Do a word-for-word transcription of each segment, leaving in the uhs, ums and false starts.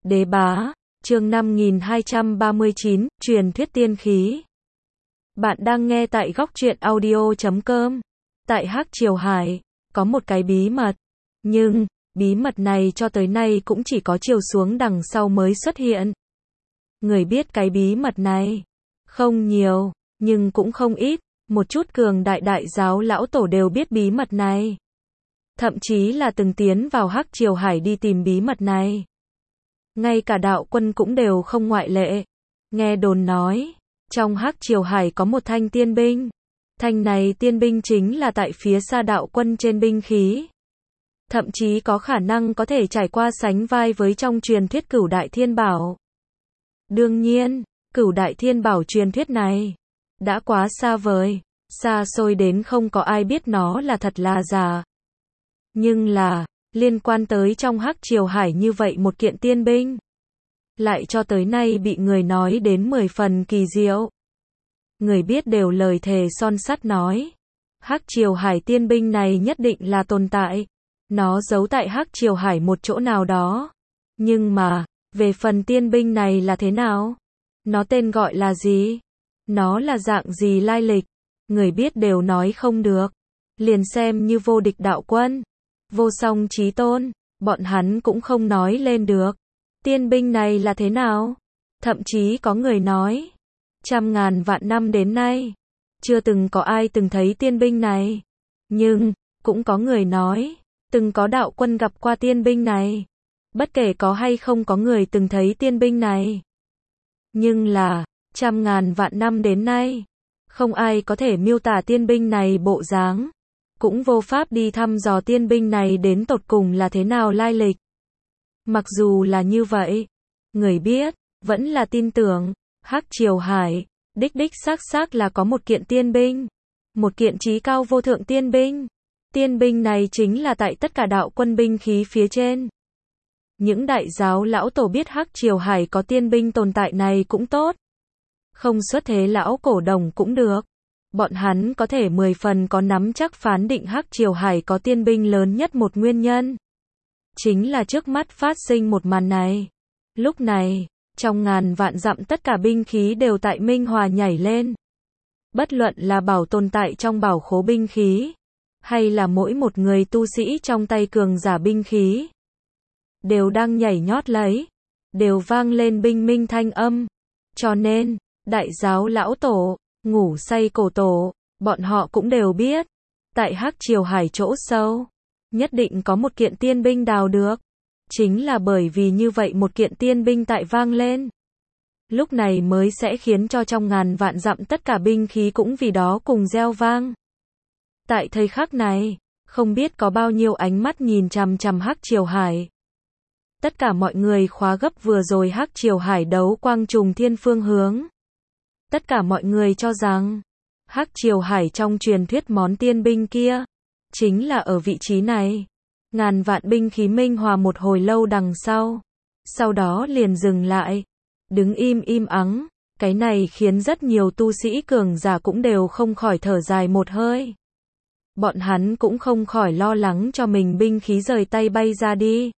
Đế bá, chương năm nghìn hai trăm ba mươi chín, truyền thuyết tiên khí. Bạn đang nghe tại góc truyện audio chấm com. Tại Hắc Triều Hải, có một cái bí mật. Nhưng, bí mật này cho tới nay cũng chỉ có chiều xuống đằng sau mới xuất hiện. Người biết cái bí mật này không nhiều, nhưng cũng không ít. Một chút cường đại đại giáo lão tổ đều biết bí mật này. Thậm chí là từng tiến vào Hắc Triều Hải đi tìm bí mật này. Ngay cả đạo quân cũng đều không ngoại lệ. Nghe đồn nói, trong Hắc Triều Hải có một thanh tiên binh. Thanh này tiên binh chính là tại phía xa đạo quân trên binh khí. Thậm chí có khả năng có thể trải qua sánh vai với trong truyền thuyết Cửu Đại Thiên Bảo. Đương nhiên, Cửu Đại Thiên Bảo truyền thuyết này đã quá xa vời, xa xôi đến không có ai biết nó là thật là giả. Nhưng là, liên quan tới trong Hắc Triều Hải như vậy một kiện tiên binh, lại cho tới nay bị người nói đến mười phần kỳ diệu. Người biết đều lời thề son sắt nói, Hắc Triều Hải tiên binh này nhất định là tồn tại. Nó giấu tại Hắc Triều Hải một chỗ nào đó. Nhưng mà, về phần tiên binh này là thế nào? Nó tên gọi là gì? Nó là dạng gì lai lịch? Người biết đều nói không được. Liền xem như vô địch đạo quân, vô song chí tôn, bọn hắn cũng không nói lên được. Tiên binh này là thế nào? Thậm chí có người nói, trăm ngàn vạn năm đến nay, chưa từng có ai từng thấy tiên binh này. Nhưng, cũng có người nói, từng có đạo quân gặp qua tiên binh này. Bất kể có hay không có người từng thấy tiên binh này. Nhưng là, trăm ngàn vạn năm đến nay, không ai có thể miêu tả tiên binh này bộ dáng. Cũng vô pháp đi thăm dò tiên binh này đến tột cùng là thế nào lai lịch. Mặc dù là như vậy, người biết, vẫn là tin tưởng, Hắc Triều Hải, đích đích xác xác là có một kiện tiên binh. Một kiện chí cao vô thượng tiên binh. Tiên binh này chính là tại tất cả đạo quân binh khí phía trên. Những đại giáo lão tổ biết Hắc Triều Hải có tiên binh tồn tại này cũng tốt. Không xuất thế lão cổ đồng cũng được. Bọn hắn có thể mười phần có nắm chắc phán định Hắc Triều Hải có tiên binh lớn nhất một nguyên nhân. Chính là trước mắt phát sinh một màn này. Lúc này, trong ngàn vạn dặm tất cả binh khí đều tại minh hòa nhảy lên. Bất luận là bảo tồn tại trong bảo khố binh khí, hay là mỗi một người tu sĩ trong tay cường giả binh khí, đều đang nhảy nhót lấy, đều vang lên binh minh thanh âm. Cho nên, đại giáo lão tổ, ngủ say cổ tổ, bọn họ cũng đều biết, tại Hắc Triều Hải chỗ sâu, nhất định có một kiện tiên binh đào được. Chính là bởi vì như vậy một kiện tiên binh tại vang lên, lúc này mới sẽ khiến cho trong ngàn vạn dặm tất cả binh khí cũng vì đó cùng reo vang. Tại thời khắc này, không biết có bao nhiêu ánh mắt nhìn chằm chằm Hắc Triều Hải. Tất cả mọi người khóa gấp vừa rồi Hắc Triều Hải đấu quang trùng thiên phương hướng. Tất cả mọi người cho rằng, Hắc Triều Hải trong truyền thuyết món tiên binh kia, chính là ở vị trí này. Ngàn vạn binh khí minh hòa một hồi lâu đằng sau. Sau đó liền dừng lại. Đứng im im ắng. Cái này khiến rất nhiều tu sĩ cường giả cũng đều không khỏi thở dài một hơi. Bọn hắn cũng không khỏi lo lắng cho mình binh khí rời tay bay ra đi.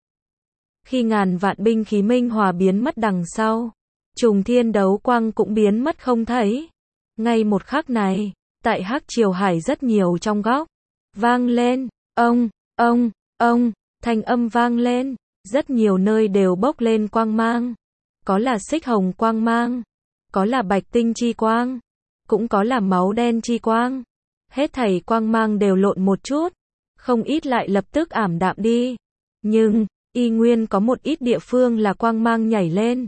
Khi ngàn vạn binh khí minh hòa biến mất đằng sau, trùng thiên đấu quang cũng biến mất không thấy. Ngay một khắc này, tại Hắc Triều Hải rất nhiều trong góc, vang lên, ông, ông, ông, thanh âm vang lên, rất nhiều nơi đều bốc lên quang mang. Có là xích hồng quang mang, có là bạch tinh chi quang, cũng có là máu đen chi quang. Hết thảy quang mang đều lộn một chút, không ít lại lập tức ảm đạm đi. Nhưng, y nguyên có một ít địa phương là quang mang nhảy lên.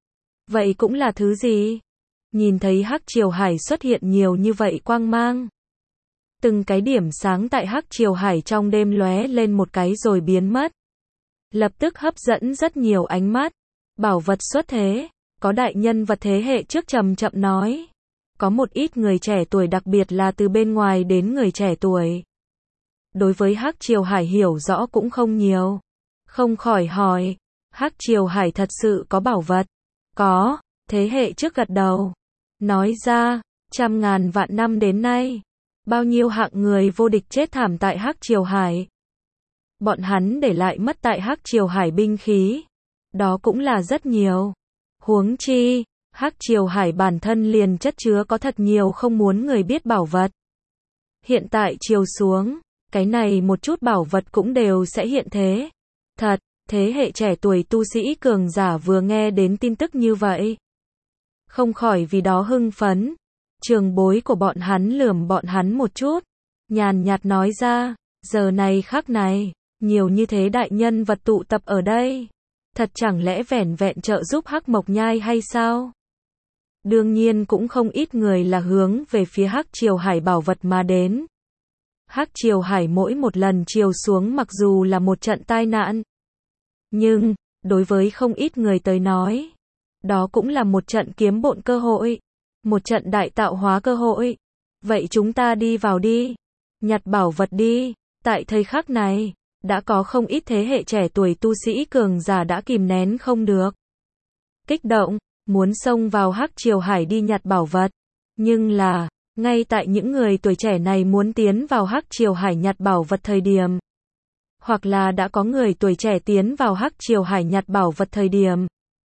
Vậy cũng là thứ gì? Nhìn thấy Hắc Triều Hải xuất hiện nhiều như vậy quang mang. Từng cái điểm sáng tại Hắc Triều Hải trong đêm lóe lên một cái rồi biến mất. Lập tức hấp dẫn rất nhiều ánh mắt. Bảo vật xuất thế, có đại nhân vật thế hệ trước chậm chậm nói. Có một ít người trẻ tuổi, đặc biệt là từ bên ngoài đến người trẻ tuổi. Đối với Hắc Triều Hải hiểu rõ cũng không nhiều. Không khỏi hỏi, Hắc Triều Hải thật sự có bảo vật? Có, thế hệ trước gật đầu. Nói ra, trăm ngàn vạn năm đến nay, bao nhiêu hạng người vô địch chết thảm tại Hắc Triều Hải. Bọn hắn để lại mất tại Hắc Triều Hải binh khí. đó cũng là rất nhiều. Huống chi, Hắc Triều Hải bản thân liền chất chứa có thật nhiều không muốn người biết bảo vật. Hiện tại chiều xuống, cái này một chút bảo vật cũng đều sẽ hiện thế. Thật, thế hệ trẻ tuổi tu sĩ cường giả vừa nghe đến tin tức như vậy, không khỏi vì đó hưng phấn. Trường bối của bọn hắn lườm bọn hắn một chút, nhàn nhạt nói ra, giờ này khắc này, nhiều như thế đại nhân vật tụ tập ở đây, thật chẳng lẽ vẻn vẹn trợ giúp Hắc Mộc Nhai hay sao? Đương nhiên cũng không ít người là hướng về phía Hắc Triều Hải bảo vật mà đến. Hắc Triều Hải mỗi một lần chiều xuống mặc dù là một trận tai nạn, nhưng, đối với không ít người tới nói, đó cũng là một trận kiếm bộn cơ hội, một trận đại tạo hóa cơ hội. Vậy chúng ta đi vào đi, nhặt bảo vật đi. Tại thời khắc này, đã có không ít thế hệ trẻ tuổi tu sĩ cường giả đã kìm nén không được. Kích động, muốn xông vào Hắc Triều Hải đi nhặt bảo vật. Nhưng là, ngay tại những người tuổi trẻ này muốn tiến vào Hắc Triều Hải nhặt bảo vật thời điểm, hoặc là đã có người tuổi trẻ tiến vào Hắc Triều Hải nhặt bảo vật thời điểm,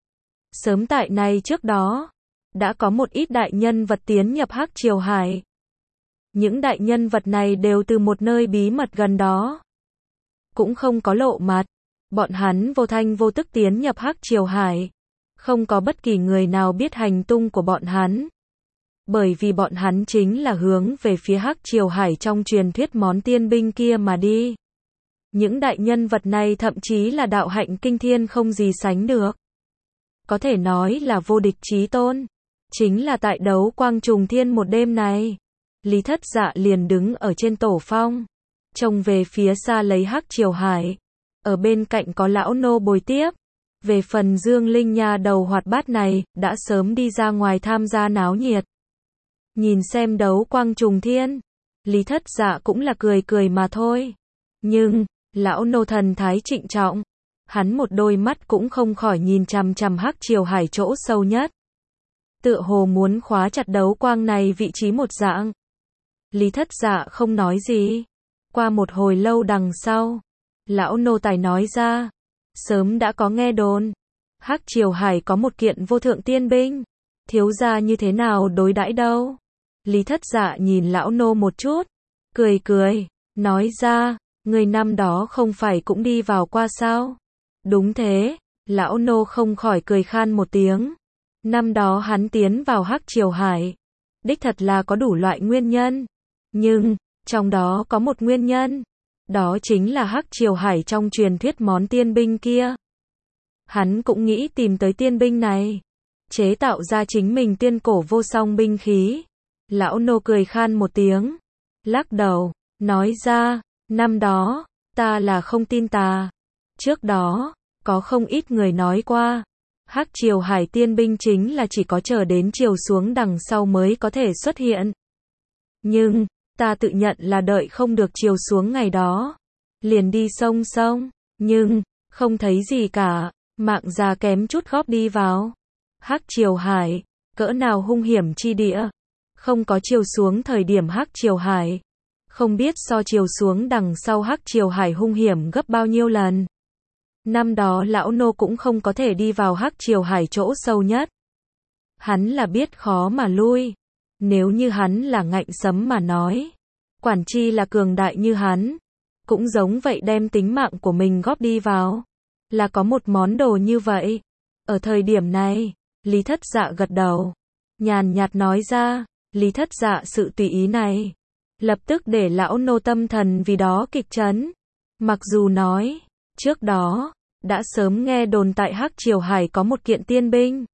sớm tại này trước đó, đã có một ít đại nhân vật tiến nhập Hắc Triều Hải. Những đại nhân vật này đều từ một nơi bí mật gần đó, cũng không có lộ mặt. Bọn hắn vô thanh vô tức tiến nhập Hắc Triều Hải, không có bất kỳ người nào biết hành tung của bọn hắn. Bởi vì bọn hắn chính là hướng về phía Hắc Triều Hải trong truyền thuyết món tiên binh kia mà đi. Những đại nhân vật này thậm chí là đạo hạnh kinh thiên không gì sánh được. Có thể nói là vô địch chí tôn. Chính là tại đấu quang trùng thiên một đêm này, Lý Thất Dạ liền đứng ở trên tổ phong, trông về phía xa lấy Hắc Triều Hải. Ở bên cạnh có lão nô bồi tiếp. Về phần Dương Linh nha đầu hoạt bát này, đã sớm đi ra ngoài tham gia náo nhiệt. Nhìn xem đấu quang trùng thiên, Lý Thất Dạ cũng là cười cười mà thôi. Nhưng, lão nô thần thái trịnh trọng, hắn một đôi mắt cũng không khỏi nhìn chằm chằm Hắc Triều Hải chỗ sâu nhất. Tựa hồ muốn khóa chặt đấu quang này vị trí một dạng. Lý Thất Dạ không nói gì. Qua một hồi lâu đằng sau, lão nô tài nói ra, sớm đã có nghe đồn, Hắc Triều Hải có một kiện vô thượng tiên binh, thiếu gia như thế nào đối đãi đâu? Lý Thất Dạ nhìn lão nô một chút, cười cười, nói ra, người năm đó không phải cũng đi vào qua sao? Đúng thế, lão nô không khỏi cười khan một tiếng. Năm đó hắn tiến vào Hắc Triều Hải, đích thật là có đủ loại nguyên nhân, nhưng trong đó có một nguyên nhân, đó chính là Hắc Triều Hải trong truyền thuyết món tiên binh kia. Hắn cũng nghĩ tìm tới tiên binh này, chế tạo ra chính mình tiên cổ vô song binh khí. Lão nô cười khan một tiếng, lắc đầu, nói ra, năm đó, ta là không tin tà. Trước đó, có không ít người nói qua, Hắc Triều Hải tiên binh chính là chỉ có chờ đến chiều xuống đằng sau mới có thể xuất hiện. Nhưng, ta tự nhận là đợi không được chiều xuống ngày đó, liền đi sông sông, nhưng, không thấy gì cả, mạng già kém chút góp đi vào. Hắc Triều Hải, cỡ nào hung hiểm chi địa, không có chiều xuống thời điểm Hắc Triều Hải, không biết so chiều xuống đằng sau Hắc Triều Hải hung hiểm gấp bao nhiêu lần. Năm đó lão nô cũng không có thể đi vào Hắc Triều Hải chỗ sâu nhất. Hắn là biết khó mà lui. Nếu như hắn là ngạnh sấm mà nói, quản chi là cường đại như hắn, cũng giống vậy đem tính mạng của mình góp đi vào. Là có một món đồ như vậy. Ở thời điểm này, Lý Thất Dạ gật đầu, nhàn nhạt nói ra, Lý Thất Dạ sự tùy ý này, lập tức để lão nô tâm thần vì đó kịch chấn. Mặc dù nói, trước đó, đã sớm nghe đồn tại Hắc Triều Hải có một kiện tiên binh.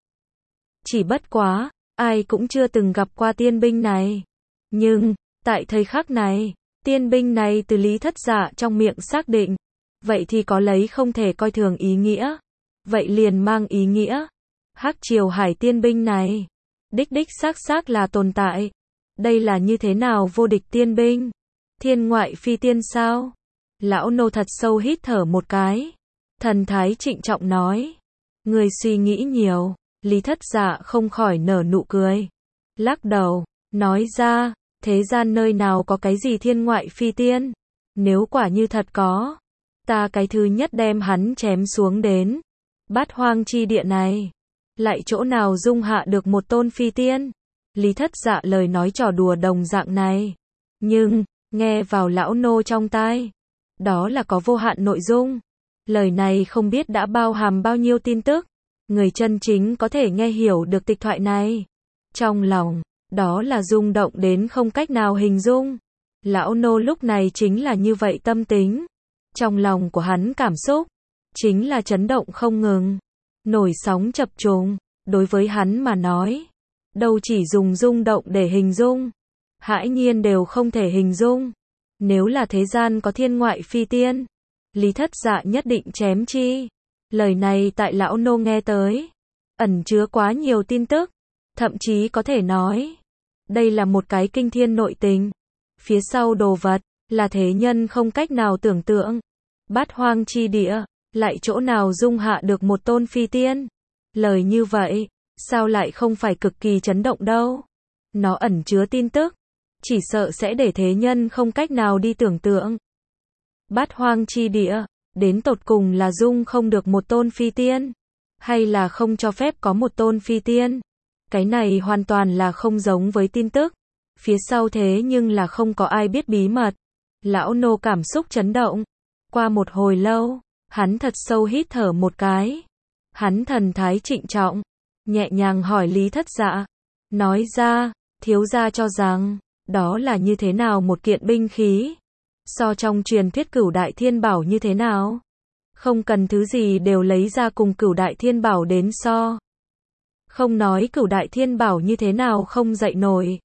Chỉ bất quá, ai cũng chưa từng gặp qua tiên binh này. Nhưng, tại thời khắc này, tiên binh này từ Lý Thất Dạ trong miệng xác định, vậy thì có lấy không thể coi thường ý nghĩa. Vậy liền mang ý nghĩa, Hắc Triều Hải tiên binh này, đích đích xác xác là tồn tại. Đây là như thế nào vô địch tiên binh? Thiên ngoại phi tiên sao? Lão nô thật sâu hít thở một cái. Thần thái trịnh trọng nói. Người suy nghĩ nhiều. Lý Thất Dạ không khỏi nở nụ cười. Lắc đầu, nói ra, thế gian nơi nào có cái gì thiên ngoại phi tiên? Nếu quả như thật có, ta cái thứ nhất đem hắn chém xuống đến. Bát hoang chi địa này, lại chỗ nào dung hạ được một tôn phi tiên? Lý Thất Dạ lời nói trò đùa đồng dạng này, nhưng, nghe vào lão nô trong tai, đó là có vô hạn nội dung. Lời này không biết đã bao hàm bao nhiêu tin tức, người chân chính có thể nghe hiểu được tịch thoại này. Trong lòng, đó là rung động đến không cách nào hình dung. Lão nô lúc này chính là như vậy tâm tính. Trong lòng của hắn cảm xúc, chính là chấn động không ngừng, nổi sóng chập trùng. Đối với hắn mà nói, đâu chỉ dùng rung động để hình dung, hãi nhiên đều không thể hình dung. Nếu là thế gian có thiên ngoại phi tiên, Lý Thất Dạ nhất định chém chi. Lời này tại lão nô nghe tới, ẩn chứa quá nhiều tin tức, thậm chí có thể nói, đây là một cái kinh thiên nội tình. Phía sau đồ vật, là thế nhân không cách nào tưởng tượng. Bát hoang chi địa, lại chỗ nào dung hạ được một tôn phi tiên? Lời như vậy, sao lại không phải cực kỳ chấn động đâu? Nó ẩn chứa tin tức, chỉ sợ sẽ để thế nhân không cách nào đi tưởng tượng. Bát hoang chi địa, đến tột cùng là dung không được một tôn phi tiên, hay là không cho phép có một tôn phi tiên? Cái này hoàn toàn là không giống với tin tức. Phía sau thế nhưng là không có ai biết bí mật. Lão nô cảm xúc chấn động. Qua một hồi lâu, hắn thật sâu hít thở một cái. Hắn thần thái trịnh trọng, nhẹ nhàng hỏi Lý Thất Dạ. Nói ra, thiếu gia cho rằng, đó là như thế nào một kiện binh khí? So trong truyền thuyết Cửu Đại Thiên Bảo như thế nào? Không cần thứ gì đều lấy ra cùng Cửu Đại Thiên Bảo đến so. Không nói Cửu Đại Thiên Bảo như thế nào không dậy nổi.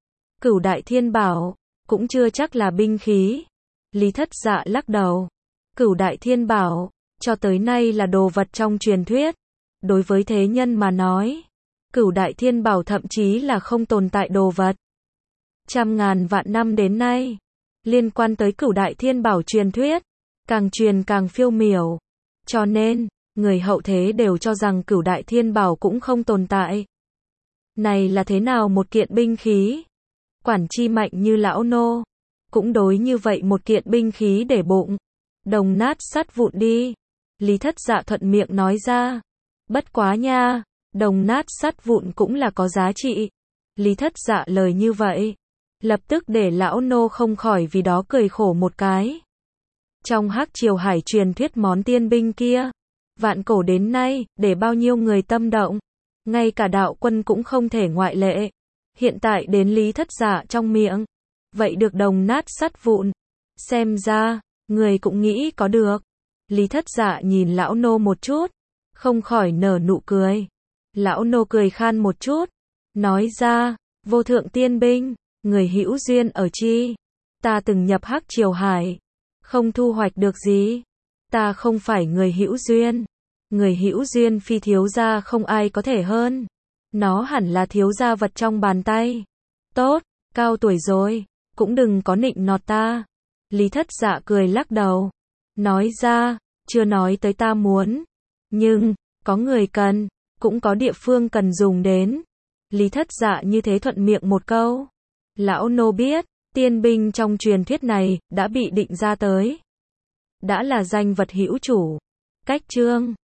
Cửu Đại Thiên Bảo, cũng chưa chắc là binh khí. Lý Thất Dạ lắc đầu. Cửu Đại Thiên Bảo, cho tới nay là đồ vật trong truyền thuyết. Đối với thế nhân mà nói, Cửu Đại Thiên Bảo thậm chí là không tồn tại đồ vật. Trăm ngàn vạn năm đến nay, liên quan tới Cửu Đại Thiên Bảo truyền thuyết, càng truyền càng phiêu miểu. Cho nên, người hậu thế đều cho rằng Cửu Đại Thiên Bảo cũng không tồn tại. Này là thế nào một kiện binh khí? Quản chi mạnh như lão nô, cũng đối như vậy một kiện binh khí để bụng. Đồng nát sắt vụn đi. Lý Thất Dạ thuận miệng nói ra. Bất quá nha, đồng nát sắt vụn cũng là có giá trị. Lý Thất Dạ lời như vậy, lập tức để lão nô không khỏi vì đó cười khổ một cái. Trong Hắc Triều Hải truyền thuyết món tiên binh kia, vạn cổ đến nay, để bao nhiêu người tâm động, ngay cả đạo quân cũng không thể ngoại lệ. Hiện tại đến Lý Thất Dạ trong miệng, vậy được đồng nát sắt vụn. Xem ra, người cũng nghĩ có được. Lý Thất Dạ nhìn lão nô một chút, không khỏi nở nụ cười. Lão nô cười khan một chút, nói ra, vô thượng tiên binh, người hữu duyên ở chi? Ta từng nhập Hắc Triều Hải, không thu hoạch được gì. Ta không phải người hữu duyên. Người hữu duyên phi thiếu gia không ai có thể hơn. Nó hẳn là thiếu gia vật trong bàn tay. Tốt, cao tuổi rồi, cũng đừng có nịnh nọt ta. Lý Thất Dạ cười lắc đầu. Nói ra, chưa nói tới ta muốn. Nhưng, có người cần, cũng có địa phương cần dùng đến. Lý Thất Dạ như thế thuận miệng một câu. Lão nô biết, tiên binh trong truyền thuyết này, đã bị định ra tới. Đã là danh vật hữu chủ. Cách chương